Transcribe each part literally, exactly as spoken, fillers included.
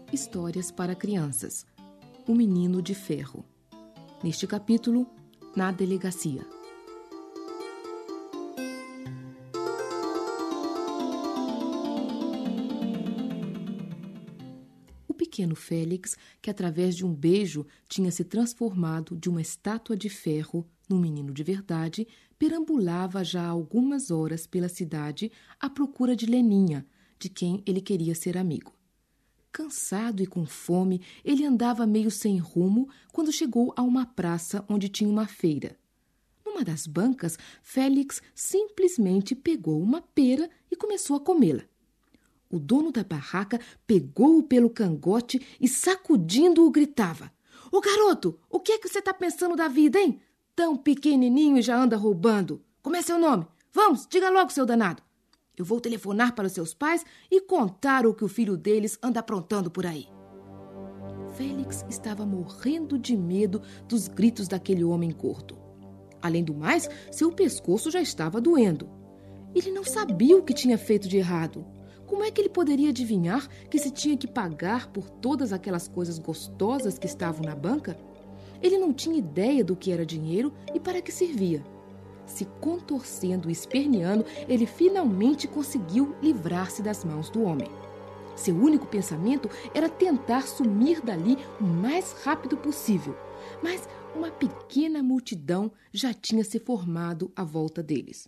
Histórias para Crianças. O Menino de Ferro. Neste capítulo, na delegacia. O pequeno Félix, que através de um beijo tinha se transformado de uma estátua de ferro num menino de verdade, perambulava já há algumas horas pela cidade à procura de Leninha, de quem ele queria ser amigo. Cansado e com fome, ele andava meio sem rumo quando chegou a uma praça onde tinha uma feira. Numa das bancas, Félix simplesmente pegou uma pera e começou a comê-la. O dono da barraca pegou-o pelo cangote e, sacudindo-o, gritava: "Ô garoto, o que é que você está pensando da vida, hein? Tão pequenininho e já anda roubando. Como é seu nome? Vamos, diga logo, seu danado. Eu vou telefonar para os seus pais e contar o que o filho deles anda aprontando por aí." Félix estava morrendo de medo dos gritos daquele homem gordo. Além do mais, seu pescoço já estava doendo. Ele não sabia o que tinha feito de errado. Como é que ele poderia adivinhar que se tinha que pagar por todas aquelas coisas gostosas que estavam na banca? Ele não tinha ideia do que era dinheiro e para que servia. Se contorcendo e esperneando, ele finalmente conseguiu livrar-se das mãos do homem. Seu único pensamento era tentar sumir dali o mais rápido possível, mas uma pequena multidão já tinha se formado à volta deles.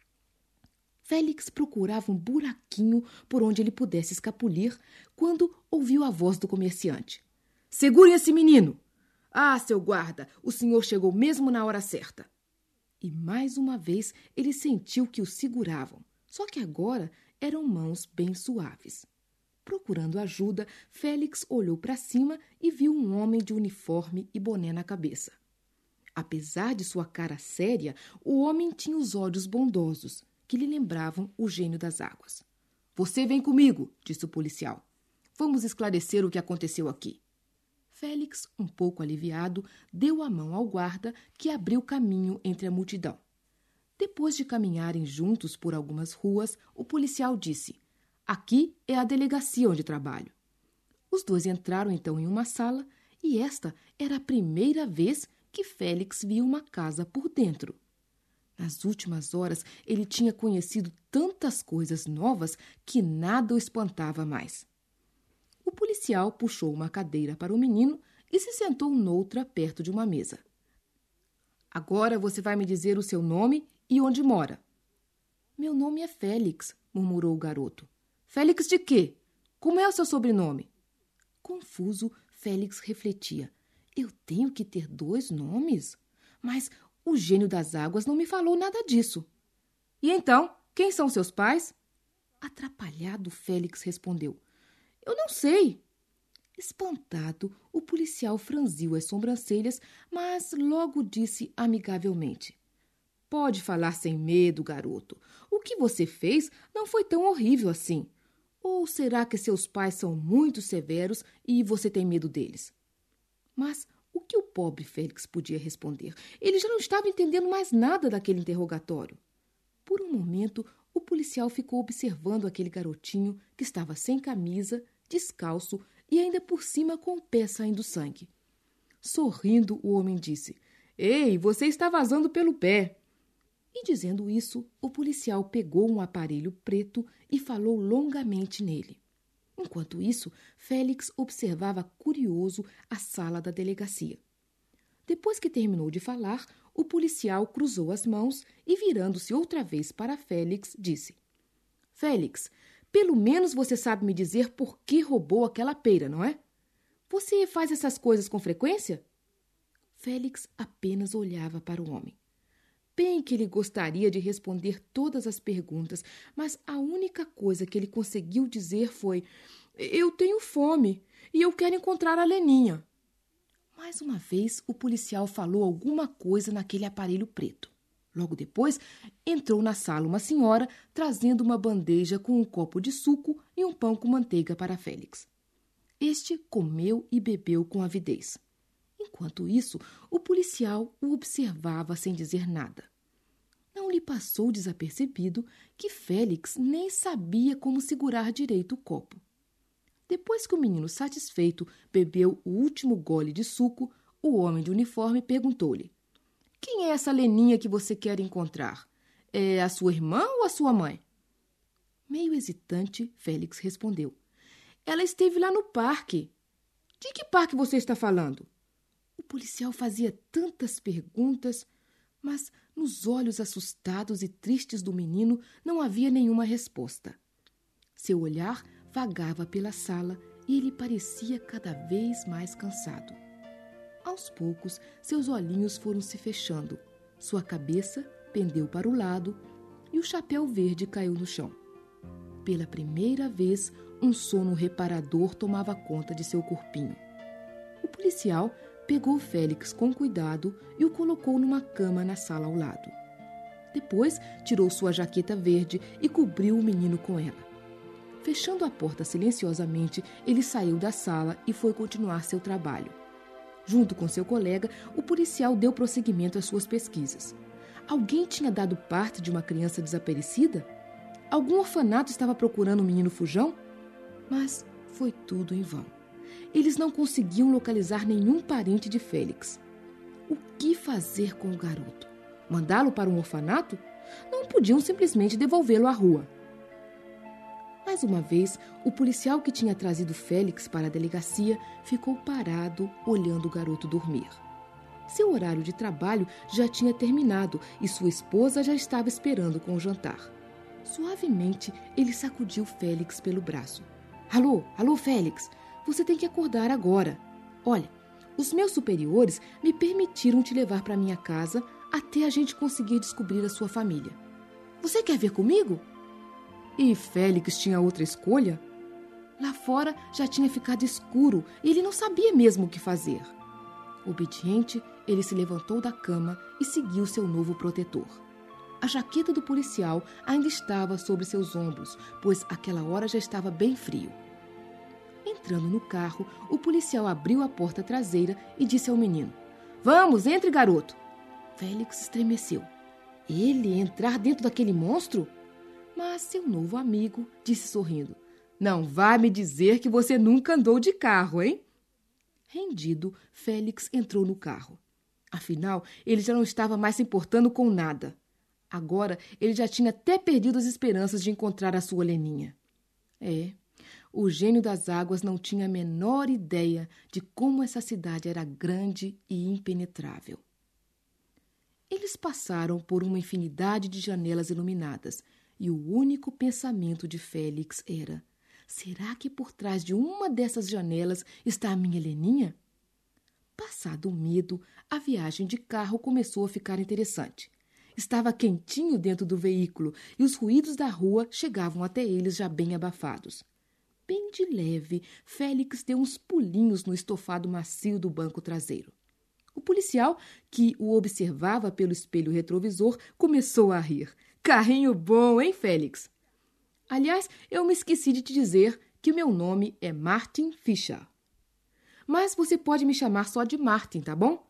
Félix procurava um buraquinho por onde ele pudesse escapulir quando ouviu a voz do comerciante. "Segure esse menino! Ah, seu guarda, o senhor chegou mesmo na hora certa." E mais uma vez ele sentiu que o seguravam, só que agora eram mãos bem suaves. Procurando ajuda, Félix olhou para cima e viu um homem de uniforme e boné na cabeça. Apesar de sua cara séria, o homem tinha os olhos bondosos, que lhe lembravam o gênio das águas. "Você vem comigo", disse o policial. "Vamos esclarecer o que aconteceu aqui." Félix, um pouco aliviado, deu a mão ao guarda, que abriu caminho entre a multidão. Depois de caminharem juntos por algumas ruas, o policial disse: "Aqui é a delegacia onde trabalho." Os dois entraram então em uma sala e esta era a primeira vez que Félix via uma casa por dentro. Nas últimas horas, ele tinha conhecido tantas coisas novas que nada o espantava mais. O policial puxou uma cadeira para o menino e se sentou noutra perto de uma mesa. "Agora você vai me dizer o seu nome e onde mora." "Meu nome é Félix", murmurou o garoto. "Félix de quê? Como é o seu sobrenome?" Confuso, Félix refletia. "Eu tenho que ter dois nomes? Mas o gênio das águas não me falou nada disso." "E então, quem são seus pais?" Atrapalhado, Félix respondeu: "Eu não sei." Espantado, o policial franziu as sobrancelhas, mas logo disse amigavelmente: "Pode falar sem medo, garoto. O que você fez não foi tão horrível assim. Ou será que seus pais são muito severos e você tem medo deles?" Mas o que o pobre Félix podia responder? Ele já não estava entendendo mais nada daquele interrogatório. Por um momento, o policial ficou observando aquele garotinho que estava sem camisa, descalço e ainda por cima com o pé saindo sangue. Sorrindo, o homem disse: "Ei, você está vazando pelo pé." E dizendo isso, o policial pegou um aparelho preto e falou longamente nele. Enquanto isso, Félix observava curioso a sala da delegacia. Depois que terminou de falar, o policial cruzou as mãos e, virando-se outra vez para Félix, disse: "Félix, pelo menos você sabe me dizer por que roubou aquela pera, não é? Você faz essas coisas com frequência?" Félix apenas olhava para o homem. Bem que ele gostaria de responder todas as perguntas, mas a única coisa que ele conseguiu dizer foi: "Eu tenho fome e eu quero encontrar a Leninha." Mais uma vez, o policial falou alguma coisa naquele aparelho preto. Logo depois, entrou na sala uma senhora trazendo uma bandeja com um copo de suco e um pão com manteiga para Félix. Este comeu e bebeu com avidez. Enquanto isso, o policial o observava sem dizer nada. Não lhe passou desapercebido que Félix nem sabia como segurar direito o copo. Depois que o menino, satisfeito, bebeu o último gole de suco, o homem de uniforme perguntou-lhe: quem é essa Leninha que você quer encontrar? É a sua irmã ou a sua mãe? Meio hesitante, Félix respondeu: ela esteve lá no parque. De que parque você está falando? O policial fazia tantas perguntas, mas nos olhos assustados e tristes do menino não havia nenhuma resposta. Seu olhar vagava pela sala e ele parecia cada vez mais cansado. Aos poucos, seus olhinhos foram se fechando, sua cabeça pendeu para o lado e o chapéu verde caiu no chão. Pela primeira vez, um sono reparador tomava conta de seu corpinho. O policial pegou Félix com cuidado e o colocou numa cama na sala ao lado. Depois, tirou sua jaqueta verde e cobriu o menino com ela. Fechando a porta silenciosamente, ele saiu da sala e foi continuar seu trabalho. Junto com seu colega, o policial deu prosseguimento às suas pesquisas. Alguém tinha dado parte de uma criança desaparecida? Algum orfanato estava procurando o menino fujão? Mas foi tudo em vão. Eles não conseguiam localizar nenhum parente de Félix. O que fazer com o garoto? Mandá-lo para um orfanato? Não podiam simplesmente devolvê-lo à rua. Mais uma vez, o policial que tinha trazido Félix para a delegacia ficou parado, olhando o garoto dormir. Seu horário de trabalho já tinha terminado e sua esposa já estava esperando com o jantar. Suavemente, ele sacudiu Félix pelo braço. Alô, alô, Félix, você tem que acordar agora. Olha, os meus superiores me permitiram te levar para minha casa até a gente conseguir descobrir a sua família. Você quer vir comigo? E Félix tinha outra escolha? Lá fora já tinha ficado escuro e ele não sabia mesmo o que fazer. Obediente, ele se levantou da cama e seguiu seu novo protetor. A jaqueta do policial ainda estava sobre seus ombros, pois aquela hora já estava bem frio. Entrando no carro, o policial abriu a porta traseira e disse ao menino: Vamos, entre, garoto! Félix estremeceu. Ele entrar dentro daquele monstro? Mas seu novo amigo disse sorrindo: Não vai me dizer que você nunca andou de carro, hein? Rendido, Félix entrou no carro. Afinal, ele já não estava mais se importando com nada. Agora, ele já tinha até perdido as esperanças de encontrar a sua Leninha. É, o gênio das águas não tinha a menor ideia de como essa cidade era grande e impenetrável. Eles passaram por uma infinidade de janelas iluminadas e o único pensamento de Félix era: será que por trás de uma dessas janelas está a minha Leninha? Passado o medo, a viagem de carro começou a ficar interessante. Estava quentinho dentro do veículo e os ruídos da rua chegavam até eles já bem abafados. Bem de leve, Félix deu uns pulinhos no estofado macio do banco traseiro. O policial, que o observava pelo espelho retrovisor, começou a rir. Carrinho bom, hein, Félix? Aliás, eu me esqueci de te dizer que meu nome é Martin Fischer. Mas você pode me chamar só de Martin, tá bom?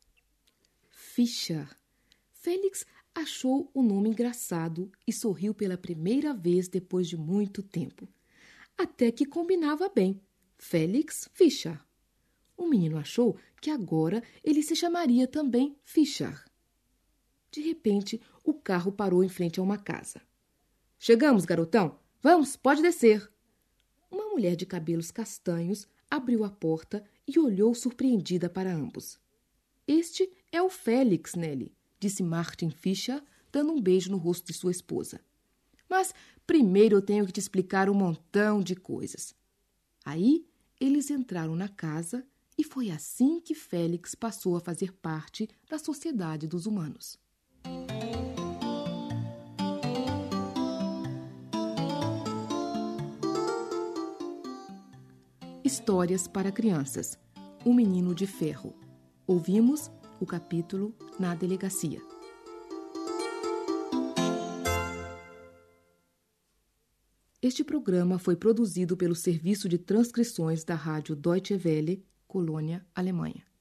Fischer. Félix achou o nome engraçado e sorriu pela primeira vez depois de muito tempo. Até que combinava bem. Félix Fischer. O menino achou que agora ele se chamaria também Fischer. De repente, o carro parou em frente a uma casa. Chegamos, garotão. Vamos, pode descer. Uma mulher de cabelos castanhos abriu a porta e olhou surpreendida para ambos. Este é o Félix, Nelly, disse Martin Fischer, dando um beijo no rosto de sua esposa. Mas primeiro eu tenho que te explicar um montão de coisas. Aí eles entraram na casa e foi assim que Félix passou a fazer parte da sociedade dos humanos. Histórias para crianças. O Menino de Ferro. Ouvimos o capítulo Na Delegacia. Este programa foi produzido pelo Serviço de Transcrições da Rádio Deutsche Welle, Colônia, Alemanha.